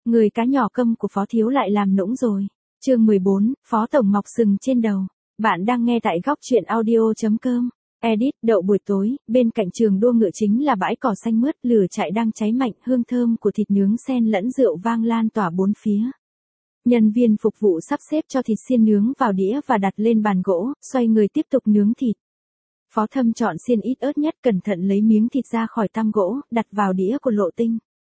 Người cá nhỏ câm của Phó Thiếu lại làm nũng rồi. Chương 14, Phó Tổng mọc sừng trên đầu. Bạn đang nghe tại góc truyện audio.com. Edit, đậu buổi tối, bên cạnh trường đua ngựa chính là bãi cỏ xanh mướt, lửa trại đang cháy mạnh, hương thơm của thịt nướng xen lẫn rượu vang lan tỏa bốn phía. Nhân viên phục vụ sắp xếp cho thịt xiên nướng vào đĩa và đặt lên bàn gỗ, xoay người tiếp tục nướng thịt. Phó Thâm chọn xiên ít ớt nhất, cẩn thận lấy miếng thịt ra khỏi tăm gỗ, đặt vào đĩa của Lộ Tinh.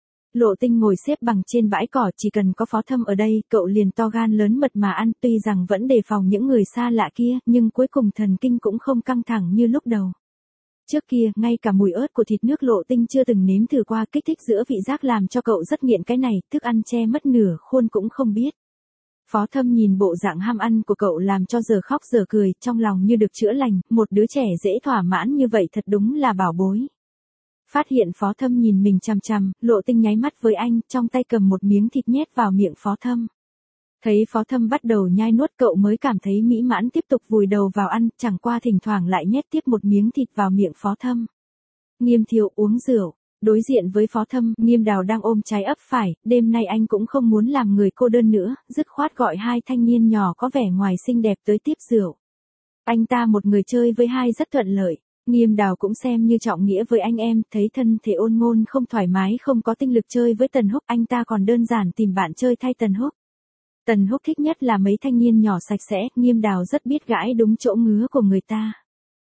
Lộ Tinh ngồi xếp bằng trên bãi cỏ, chỉ cần có Phó Thâm ở đây, cậu liền to gan lớn mật mà ăn, tuy rằng vẫn đề phòng những người xa lạ kia, nhưng cuối cùng thần kinh cũng không căng thẳng như lúc đầu. Trước kia, ngay cả mùi ớt của thịt nước Lộ Tinh chưa từng nếm thử qua, kích thích giữa vị giác làm cho cậu rất nghiện cái này, thức ăn che mất nửa khuôn cũng không biết. Phó Thâm nhìn bộ dạng ham ăn của cậu làm cho giờ khóc giờ cười, trong lòng như được chữa lành, một đứa trẻ dễ thỏa mãn như vậy thật đúng là bảo bối. Phát hiện Phó Thâm nhìn mình chằm chằm, Lộ Tinh nháy mắt với anh, trong tay cầm một miếng thịt nhét vào miệng Phó Thâm. Thấy Phó Thâm bắt đầu nhai nuốt, cậu mới cảm thấy mỹ mãn, tiếp tục vùi đầu vào ăn, chẳng qua thỉnh thoảng lại nhét tiếp một miếng thịt vào miệng Phó Thâm. Nghiêm Thiếu uống rượu. Đối diện với Phó Thâm, Nghiêm Đào đang ôm trái ấp phải, đêm nay anh cũng không muốn làm người cô đơn nữa, dứt khoát gọi hai thanh niên nhỏ có vẻ ngoài xinh đẹp tới tiếp rượu. Anh ta một người chơi với hai rất thuận lợi. Nghiêm Đào cũng xem như trọng nghĩa với anh em, thấy thân thể Ôn Ngôn không thoải mái không có tinh lực chơi với Tần Húc, anh ta còn đơn giản tìm bạn chơi thay Tần Húc. Tần Húc thích nhất là mấy thanh niên nhỏ sạch sẽ, Nghiêm Đào rất biết gãi đúng chỗ ngứa của người ta.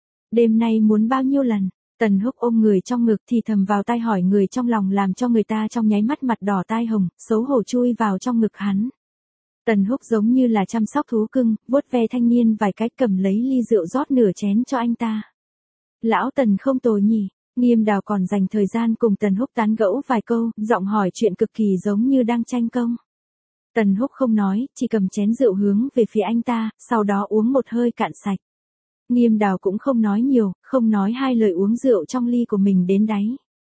Đêm nay muốn bao nhiêu lần? Tần Húc ôm người trong ngực thì thầm vào tai hỏi người trong lòng, làm cho người ta trong nháy mắt mặt đỏ tai hồng, xấu hổ chui vào trong ngực hắn. Tần Húc giống như là chăm sóc thú cưng, vuốt ve thanh niên vài cái, cầm lấy ly rượu rót nửa chén cho anh ta. Lão Tần không tồi nhỉ. Nghiêm Đào còn dành thời gian cùng Tần Húc tán gẫu vài câu, giọng hỏi chuyện cực kỳ giống như đang tranh công. Tần Húc không nói, chỉ cầm chén rượu hướng về phía anh ta, sau đó uống một hơi cạn sạch. Nghiêm Đào cũng không nói nhiều, không nói hai lời uống rượu trong ly của mình đến đáy.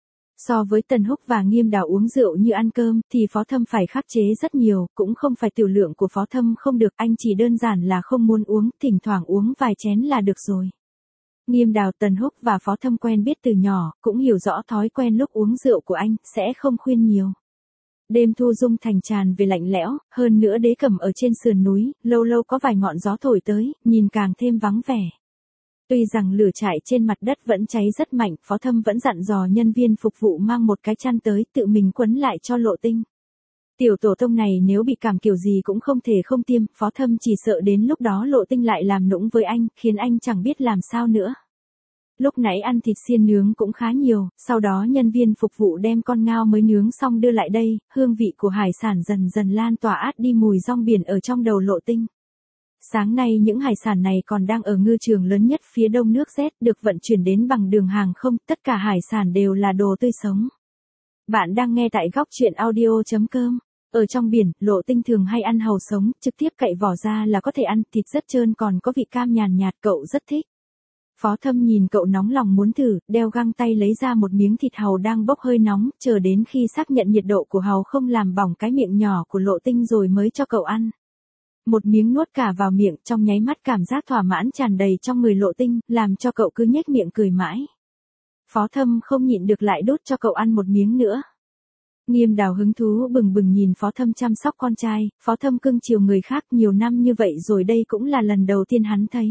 So với Tần Húc và Nghiêm Đào uống rượu như ăn cơm, thì Phó Thâm phải khắc chế rất nhiều, cũng không phải tiểu lượng của Phó Thâm không được, anh chỉ đơn giản là không muốn uống, thỉnh thoảng uống vài chén là được rồi. Nghiêm Đào, Tần Húc và Phó Thâm quen biết từ nhỏ, cũng hiểu rõ thói quen lúc uống rượu của anh, sẽ không khuyên nhiều. Đêm thu dung thành tràn về lạnh lẽo, hơn nữa đế cẩm ở trên sườn núi, lâu lâu có vài ngọn gió thổi tới, nhìn càng thêm vắng vẻ. Tuy rằng lửa trại trên mặt đất vẫn cháy rất mạnh, Phó Thâm vẫn dặn dò nhân viên phục vụ mang một cái chăn tới, tự mình quấn lại cho Lộ Tinh. Tiểu tổ tông này nếu bị cảm kiểu gì cũng không thể không tiêm, Phó Thâm chỉ sợ đến lúc đó Lộ Tinh lại làm nũng với anh, khiến anh chẳng biết làm sao nữa. Lúc nãy ăn thịt xiên nướng cũng khá nhiều, sau đó nhân viên phục vụ đem con ngao mới nướng xong đưa lại đây, hương vị của hải sản dần dần lan tỏa át đi mùi rong biển ở trong đầu Lộ Tinh. Sáng nay những hải sản này còn đang ở ngư trường lớn nhất phía đông nước Z, được vận chuyển đến bằng đường hàng không, tất cả hải sản đều là đồ tươi sống. Bạn đang nghe tại góc truyện audio.com. Ở trong biển, Lộ Tinh thường hay ăn hàu sống, trực tiếp cậy vỏ ra là có thể ăn, thịt rất trơn còn có vị cam nhàn nhạt, cậu rất thích. Phó Thâm nhìn cậu nóng lòng muốn thử, đeo găng tay lấy ra một miếng thịt hàu đang bốc hơi nóng, chờ đến khi xác nhận nhiệt độ của hàu không làm bỏng cái miệng nhỏ của Lộ Tinh rồi mới cho cậu ăn. Một miếng nuốt cả vào miệng, trong nháy mắt cảm giác thỏa mãn tràn đầy trong người Lộ Tinh, làm cho cậu cứ nhếch miệng cười mãi. Phó Thâm không nhịn được lại đút cho cậu ăn một miếng nữa. Nghiêm Đào hứng thú bừng bừng nhìn Phó Thâm chăm sóc con trai, Phó Thâm cưng chiều người khác nhiều năm như vậy rồi, đây cũng là lần đầu tiên hắn thấy.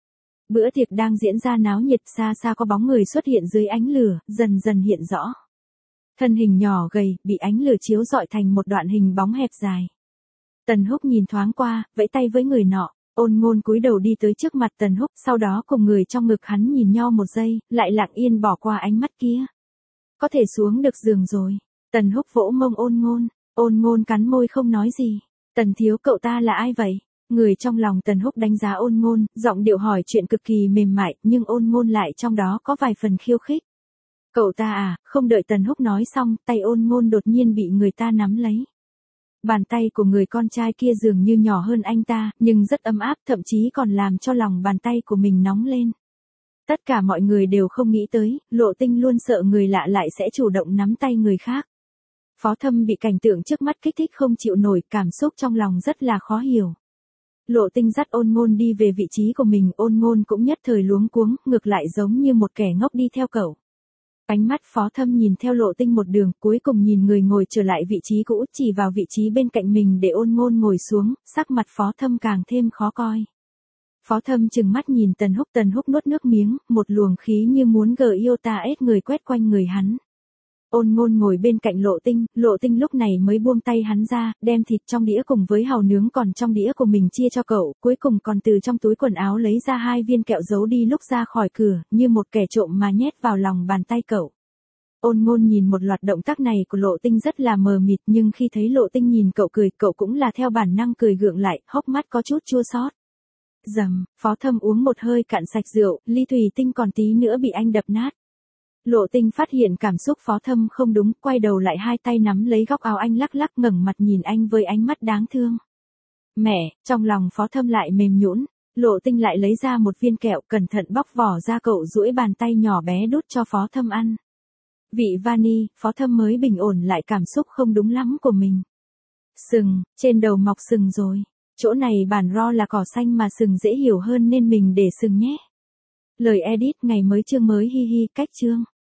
Bữa tiệc đang diễn ra náo nhiệt, xa xa có bóng người xuất hiện dưới ánh lửa, dần dần hiện rõ. Thân hình nhỏ gầy, bị ánh lửa chiếu rọi thành một đoạn hình bóng hẹp dài. Tần Húc nhìn thoáng qua, vẫy tay với người nọ, Ôn Ngôn cúi đầu đi tới trước mặt Tần Húc, sau đó cùng người trong ngực hắn nhìn nhau một giây, lại lặng yên bỏ qua ánh mắt kia. Có thể xuống được giường rồi. Tần Húc vỗ mông Ôn Ngôn cắn môi không nói gì. Tần thiếu, cậu ta là ai vậy? Người trong lòng Tần Húc đánh giá Ôn Ngôn, giọng điệu hỏi chuyện cực kỳ mềm mại, nhưng Ôn Ngôn lại trong đó có vài phần khiêu khích. Cậu ta à? Không đợi Tần Húc nói xong, tay Ôn Ngôn đột nhiên bị người ta nắm lấy. Bàn tay của người con trai kia dường như nhỏ hơn anh ta, nhưng rất ấm áp, thậm chí còn làm cho lòng bàn tay của mình nóng lên. Tất cả mọi người đều không nghĩ tới, Lộ Tinh luôn sợ người lạ lại sẽ chủ động nắm tay người khác. Phó Thâm bị cảnh tượng trước mắt kích thích không chịu nổi, cảm xúc trong lòng rất là khó hiểu. Lộ Tinh dắt Ôn Ngôn đi về vị trí của mình, Ôn Ngôn cũng nhất thời luống cuống, ngược lại giống như một kẻ ngốc đi theo cậu. Ánh mắt Phó Thâm nhìn theo Lộ Tinh một đường, cuối cùng nhìn người ngồi trở lại vị trí cũ, chỉ vào vị trí bên cạnh mình để Ôn Ngôn ngồi xuống, sắc mặt Phó Thâm càng thêm khó coi. Phó Thâm trừng mắt nhìn Tần Húc nuốt nước miếng, một luồng khí như muốn gờ yêu ta ết người quét quanh người hắn. Ôn Ngôn ngồi bên cạnh Lộ Tinh lúc này mới buông tay hắn ra, đem thịt trong đĩa cùng với hàu nướng còn trong đĩa của mình chia cho cậu, cuối cùng còn từ trong túi quần áo lấy ra 2 viên kẹo giấu đi lúc ra khỏi cửa, như một kẻ trộm mà nhét vào lòng bàn tay cậu. Ôn Ngôn nhìn một loạt động tác này của Lộ Tinh rất là mờ mịt, nhưng khi thấy Lộ Tinh nhìn cậu cười, cậu cũng là theo bản năng cười gượng lại, hốc mắt có chút chua xót. Dầm, Phó Thâm uống một hơi cạn sạch rượu, ly thủy tinh còn tí nữa bị anh đập nát. Lộ Tinh phát hiện cảm xúc Phó Thâm không đúng, quay đầu lại 2 tay nắm lấy góc áo anh lắc lắc, ngẩng mặt nhìn anh với ánh mắt đáng thương. Mẹ, trong lòng Phó Thâm lại mềm nhũn. Lộ Tinh lại lấy ra một viên kẹo, cẩn thận bóc vỏ ra, cậu duỗi bàn tay nhỏ bé đút cho Phó Thâm ăn. Vị vani, Phó Thâm mới bình ổn lại cảm xúc không đúng lắm của mình. Sừng, trên đầu mọc sừng rồi. Chỗ này bản ro là cỏ xanh mà sừng dễ hiểu hơn nên mình để sừng nhé. Lời edit ngày mới chương mới hi hi, cách chương.